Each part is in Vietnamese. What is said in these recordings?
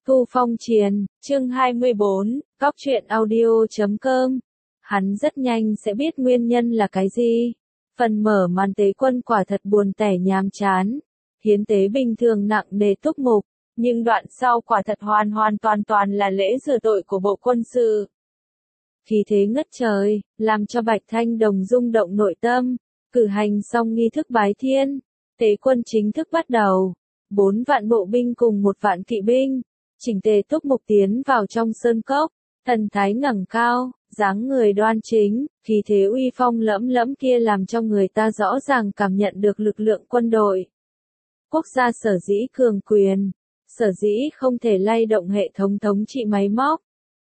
Thu Phong Triền, chương 24, Cóc truyện audio.com. Hắn rất nhanh sẽ biết nguyên nhân là cái gì. Phần mở màn tế quân quả thật buồn tẻ nhàm chán. Hiến tế bình thường nặng nề túc mục, nhưng đoạn sau quả thật hoàn toàn là lễ rửa tội của bộ quân sự. Khí thế ngất trời, làm cho Bạch Thanh Đồng rung động nội tâm. Cử hành xong nghi thức bái thiên, tế quân chính thức bắt đầu. 4 vạn bộ binh cùng 1 vạn kỵ binh, chỉnh tề túc mục tiến vào trong sơn cốc, thần thái ngẩng cao, dáng người đoan chính, khí thế uy phong lẫm lẫm kia làm cho người ta rõ ràng cảm nhận được lực lượng quân đội. Quốc gia sở dĩ cường quyền, sở dĩ không thể lay động hệ thống thống trị máy móc.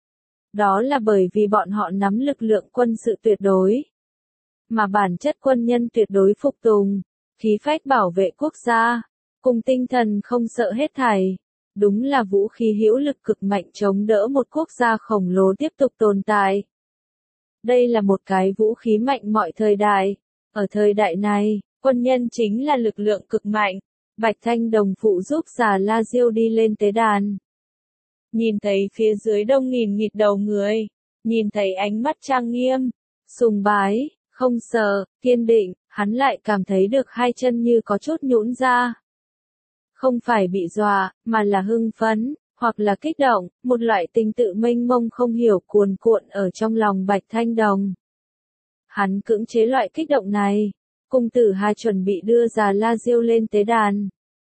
Đó là bởi vì bọn họ nắm lực lượng quân sự tuyệt đối. Mà bản chất quân nhân tuyệt đối phục tùng, khí phách bảo vệ quốc gia, cùng tinh thần không sợ hết thảy. Đúng là vũ khí hữu lực cực mạnh chống đỡ một quốc gia khổng lồ tiếp tục tồn tại. Đây là một cái vũ khí mạnh mọi thời đại. Ở thời đại này, quân nhân chính là lực lượng cực mạnh. Bạch Thanh Đồng phụ giúp Già La Diêu đi lên tế đàn. Nhìn thấy phía dưới đông nghìn nghịt đầu người, nhìn thấy ánh mắt trang nghiêm, sùng bái, không sợ, kiên định, hắn lại cảm thấy được hai chân như có chút nhũn ra. Không phải bị dọa, mà là hưng phấn, hoặc là kích động, một loại tình tự mênh mông không hiểu cuồn cuộn ở trong lòng Bạch Thanh Đồng. Hắn cưỡng chế loại kích động này, cung tử Hà chuẩn bị đưa Già La Diêu lên tế đàn.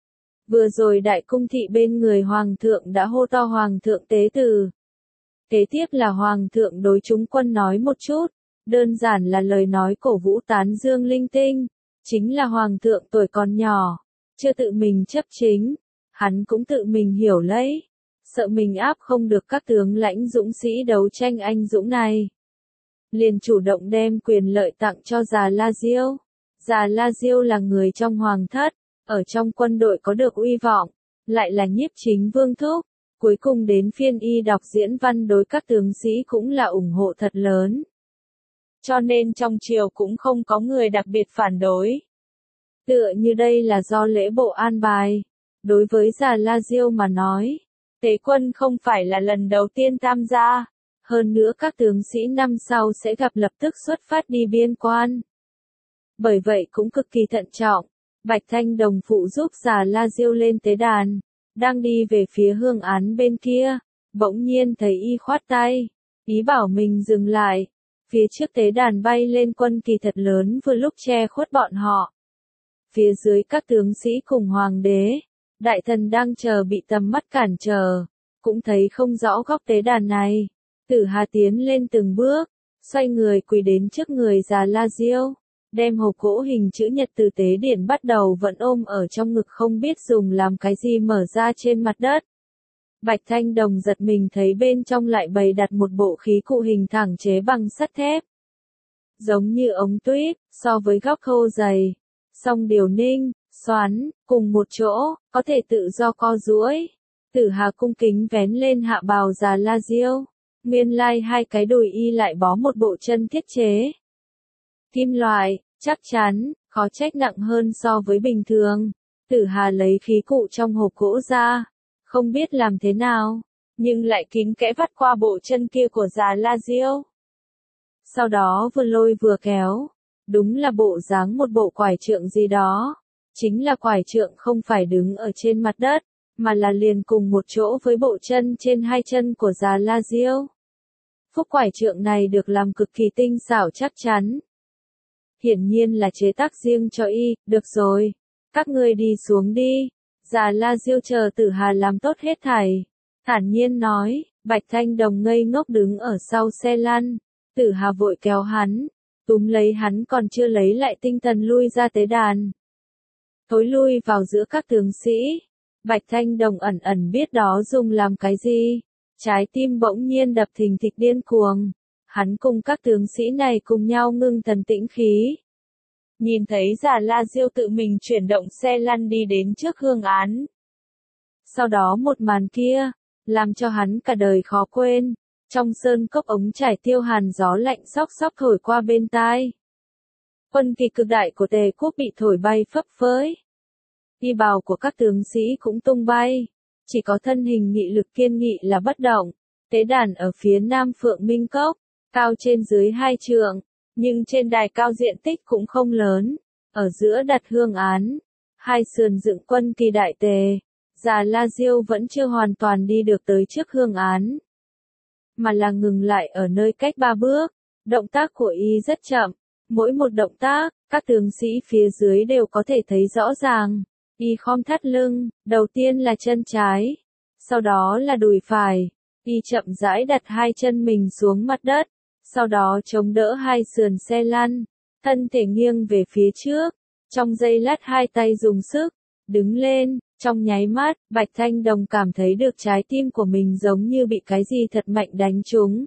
Vừa rồi đại cung thị bên người hoàng thượng đã hô to hoàng thượng tế từ. Kế tiếp là hoàng thượng đối chúng quân nói một chút, đơn giản là lời nói cổ vũ tán dương linh tinh, chính là hoàng thượng tuổi còn nhỏ. Chưa tự mình chấp chính, hắn cũng tự mình hiểu lấy, sợ mình áp không được các tướng lãnh dũng sĩ đấu tranh anh dũng này. Liền chủ động đem quyền lợi tặng cho Già La Diêu. Già La Diêu là người trong hoàng thất, ở trong quân đội có được uy vọng, lại là nhiếp chính vương thúc, cuối cùng đến phiên y đọc diễn văn đối các tướng sĩ cũng là ủng hộ thật lớn. Cho nên trong triều cũng không có người đặc biệt phản đối. Tựa như đây là do lễ bộ an bài. Đối với Già La Diêu mà nói, tế quân không phải là lần đầu tiên tham gia. Hơn nữa các tướng sĩ năm sau sẽ gặp lập tức xuất phát đi biên quan. Bởi vậy cũng cực kỳ thận trọng. Bạch Thanh Đồng phụ giúp Già La Diêu lên tế đàn. Đang đi về phía hương án bên kia. Bỗng nhiên thấy y khoát tay. Ý bảo mình dừng lại. Phía trước tế đàn bay lên quân kỳ thật lớn vừa lúc che khuất bọn họ. Phía dưới các tướng sĩ cùng hoàng đế, đại thần đang chờ bị tầm mắt cản trở, cũng thấy không rõ góc tế đàn này. Tử Hà tiến lên từng bước, xoay người quỳ đến trước người Già La Diêu, đem hộp gỗ hình chữ nhật từ tế điển bắt đầu vẫn ôm ở trong ngực không biết dùng làm cái gì mở ra trên mặt đất. Bạch Thanh Đồng giật mình thấy bên trong lại bày đặt một bộ khí cụ hình thẳng chế bằng sắt thép. Giống như ống tuyết, so với góc khâu dày. Song điều ninh, xoắn, cùng một chỗ, có thể tự do co duỗi. Tử Hà cung kính vén lên hạ bào Già La Diêu. Nguyên lai hai cái đùi y lại bó một bộ chân thiết chế. Kim loại, chắc chắn, khó trách nặng hơn so với bình thường. Tử Hà lấy khí cụ trong hộp gỗ ra. Không biết làm thế nào, nhưng lại kín kẽ vắt qua bộ chân kia của Già La Diêu. Sau đó vừa lôi vừa kéo. Đúng là bộ dáng một bộ quải trượng gì đó. Chính là quải trượng không phải đứng ở trên mặt đất, mà là liền cùng một chỗ với bộ chân trên hai chân của Già La Diêu. Phúc quải trượng này được làm cực kỳ tinh xảo chắc chắn. Hiển nhiên là chế tác riêng cho y, được rồi. Các ngươi đi xuống đi. Già La Diêu chờ Tử Hà làm tốt hết thảy. Thản nhiên nói, Bạch Thanh Đồng ngây ngốc đứng ở sau xe lăn. Tử Hà vội kéo hắn. Túm lấy hắn còn chưa lấy lại tinh thần lui ra tế đàn. Thối lui vào giữa các tướng sĩ. Bạch Thanh Đồng ẩn ẩn biết đó dùng làm cái gì. Trái tim bỗng nhiên đập thình thịch điên cuồng. Hắn cùng các tướng sĩ này cùng nhau ngưng thần tĩnh khí. Nhìn thấy Già La Diêu tự mình chuyển động xe lăn đi đến trước hương án. Sau đó một màn kia, làm cho hắn cả đời khó quên. Trong sơn cốc ống trải tiêu hàn gió lạnh xóc xóc thổi qua bên tai. Quân kỳ cực đại của Tề quốc bị thổi bay phấp phới. Y bào của các tướng sĩ cũng tung bay. chỉ có thân hình nghị lực kiên nghị là bất động. Tế đàn ở phía nam Phượng Minh Cốc, cao trên dưới 2 trượng, nhưng trên đài cao diện tích cũng không lớn, ở giữa đặt hương án, hai sườn dựng quân kỳ đại tề. Già La Diêu vẫn chưa hoàn toàn đi được tới trước hương án, mà là ngừng lại ở nơi cách 3 bước. Động tác của y rất chậm, mỗi một động tác, các tướng sĩ phía dưới đều có thể thấy rõ ràng. Y khom thắt lưng, đầu tiên là chân trái, sau đó là đùi phải. Y chậm rãi đặt hai chân mình xuống mặt đất, sau đó chống đỡ hai sườn xe lăn, thân thể nghiêng về phía trước. Trong giây lát hai tay dùng sức, đứng lên. Trong nháy mắt, Bạch Thanh Đồng cảm thấy được trái tim của mình giống như bị cái gì thật mạnh đánh trúng.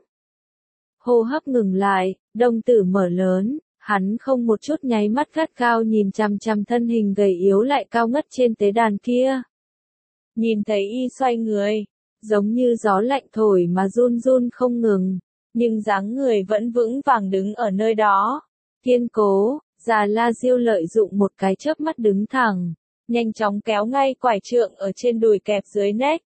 Hô hấp ngừng lại, đồng tử mở lớn, hắn không một chút nháy mắt gắt gao nhìn chằm chằm thân hình gầy yếu lại cao ngất trên tế đàn kia. Nhìn thấy y xoay người, giống như gió lạnh thổi mà run run không ngừng, nhưng dáng người vẫn vững vàng đứng ở nơi đó. Kiên cố, Già La Diêu lợi dụng một cái chớp mắt đứng thẳng, nhanh chóng kéo ngay quải trượng ở trên đùi kẹp dưới nách.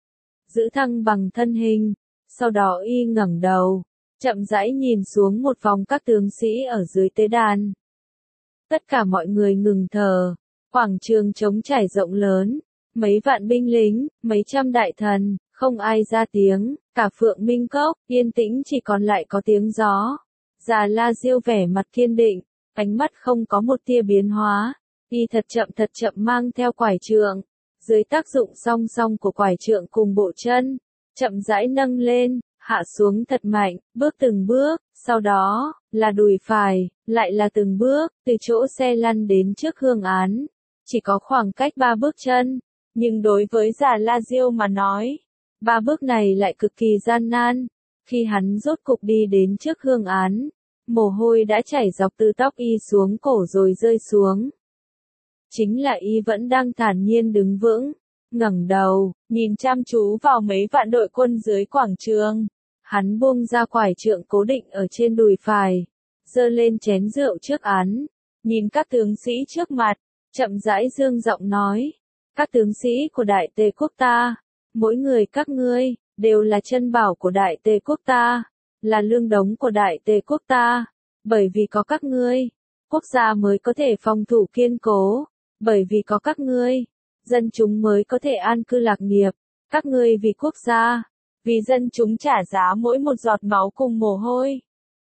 Giữ thăng bằng thân hình, sau đó y ngẩng đầu, chậm rãi nhìn xuống một vòng các tướng sĩ ở dưới tế đàn. Tất cả mọi người ngừng thở, quảng trường trống trải rộng lớn, mấy vạn binh lính, mấy trăm đại thần, không ai ra tiếng, cả Phượng Minh Cốc, yên tĩnh chỉ còn lại có tiếng gió. Già La Diêu vẻ mặt kiên định, ánh mắt không có một tia biến hóa. Y thật chậm mang theo quải trượng, dưới tác dụng song song của quải trượng cùng bộ chân, chậm rãi nâng lên, hạ xuống thật mạnh, bước từng bước, sau đó, là đùi phải, lại là từng bước, từ chỗ xe lăn đến trước hương án. Chỉ có khoảng cách 3 bước chân, nhưng đối với Già La Diêu mà nói, 3 bước này lại cực kỳ gian nan. Khi hắn rốt cục đi đến trước hương án, mồ hôi đã chảy dọc từ tóc y xuống cổ rồi rơi xuống. Chính là y vẫn đang thản nhiên đứng vững, ngẩng đầu, nhìn chăm chú vào mấy vạn đội quân dưới quảng trường. Hắn buông ra quải trượng cố định ở trên đùi phải, giơ lên chén rượu trước án, nhìn các tướng sĩ trước mặt, chậm rãi dương giọng nói: các tướng sĩ của Đại Tề quốc ta, mỗi người các ngươi, đều là chân bảo của Đại Tề quốc ta, là lương đống của Đại Tề quốc ta. Bởi vì có các ngươi, quốc gia mới có thể phòng thủ kiên cố. Bởi vì có các ngươi, dân chúng mới có thể an cư lạc nghiệp. Các ngươi vì quốc gia, vì dân chúng trả giá mỗi một giọt máu cùng mồ hôi.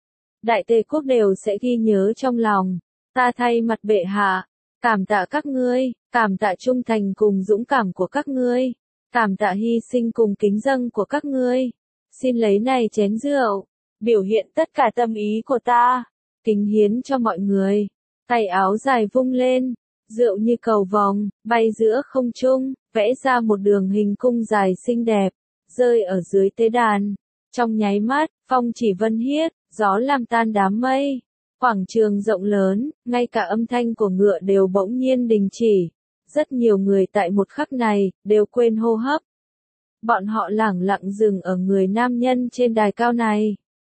Đại Tề quốc đều sẽ ghi nhớ trong lòng. Ta thay mặt bệ hạ, cảm tạ các ngươi, cảm tạ trung thành cùng dũng cảm của các ngươi, cảm tạ hy sinh cùng kính dâng của các ngươi. Xin lấy này chén rượu, biểu hiện tất cả tâm ý của ta, kính hiến cho mọi người. Tay áo dài vung lên, rượu như cầu vồng, bay giữa không trung, vẽ ra một đường hình cung dài xinh đẹp, rơi ở dưới tế đàn. Trong nháy mắt, phong chỉ vân hiết, gió làm tan đám mây. Quảng trường rộng lớn, ngay cả âm thanh của ngựa đều bỗng nhiên đình chỉ. Rất nhiều người tại một khắc này, đều quên hô hấp. Bọn họ lẳng lặng dừng ở người nam nhân trên đài cao này.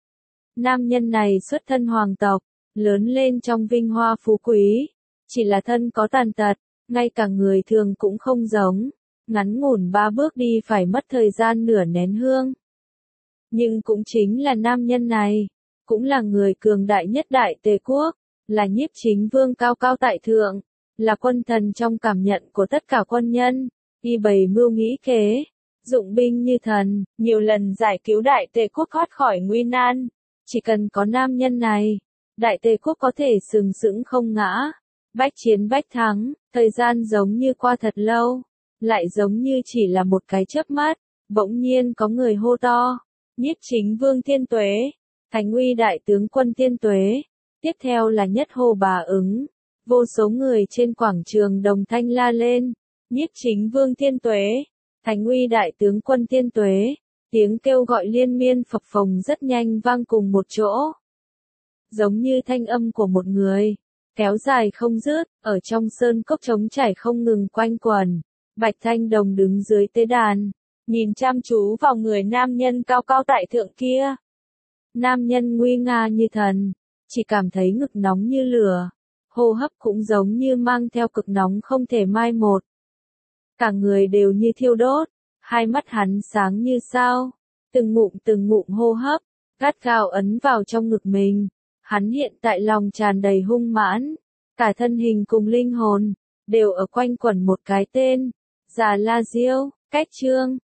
Nam nhân này xuất thân hoàng tộc, lớn lên trong vinh hoa phú quý. Chỉ là thân có tàn tật, ngay cả người thường cũng không giống. Ngắn ngủn 3 bước đi phải mất thời gian nửa nén hương. Nhưng cũng chính là nam nhân này, cũng là người cường đại nhất Đại Tề quốc, là Nhiếp Chính Vương cao cao tại thượng, là quân thần trong cảm nhận của tất cả quân nhân. Y bày mưu nghĩ kế, dụng binh như thần, nhiều lần giải cứu Đại Tề quốc thoát khỏi nguy nan. Chỉ cần có nam nhân này, Đại Tề quốc có thể sừng sững không ngã. Bách chiến bách thắng, thời gian giống như qua thật lâu, lại giống như chỉ là một cái chớp mắt. Bỗng nhiên có người hô to: Nhiếp Chính Vương thiên tuế, Thành Uy đại tướng quân thiên tuế. Tiếp theo là nhất hô bà ứng. Vô số người trên quảng trường đồng thanh la lên: Nhiếp Chính Vương thiên tuế, Thành Uy đại tướng quân thiên tuế. Tiếng kêu gọi liên miên phập phồng rất nhanh vang cùng một chỗ, giống như thanh âm của một người, kéo dài không dứt, ở trong sơn cốc trống trải không ngừng quanh quẩn. Bạch Thanh Đồng đứng dưới tế đàn, nhìn chăm chú vào người nam nhân cao cao tại thượng kia. Nam nhân nguy nga như thần, chỉ cảm thấy ngực nóng như lửa, hô hấp cũng giống như mang theo cực nóng không thể mai một. Cả người đều như thiêu đốt, Hai mắt hắn sáng như sao, từng ngụm hô hấp, gắt gao ấn vào trong ngực mình. Hắn hiện tại lòng tràn đầy hung mãn, cả thân hình cùng linh hồn đều ở quanh quẩn một cái tên, Già La Diêu. Cách chương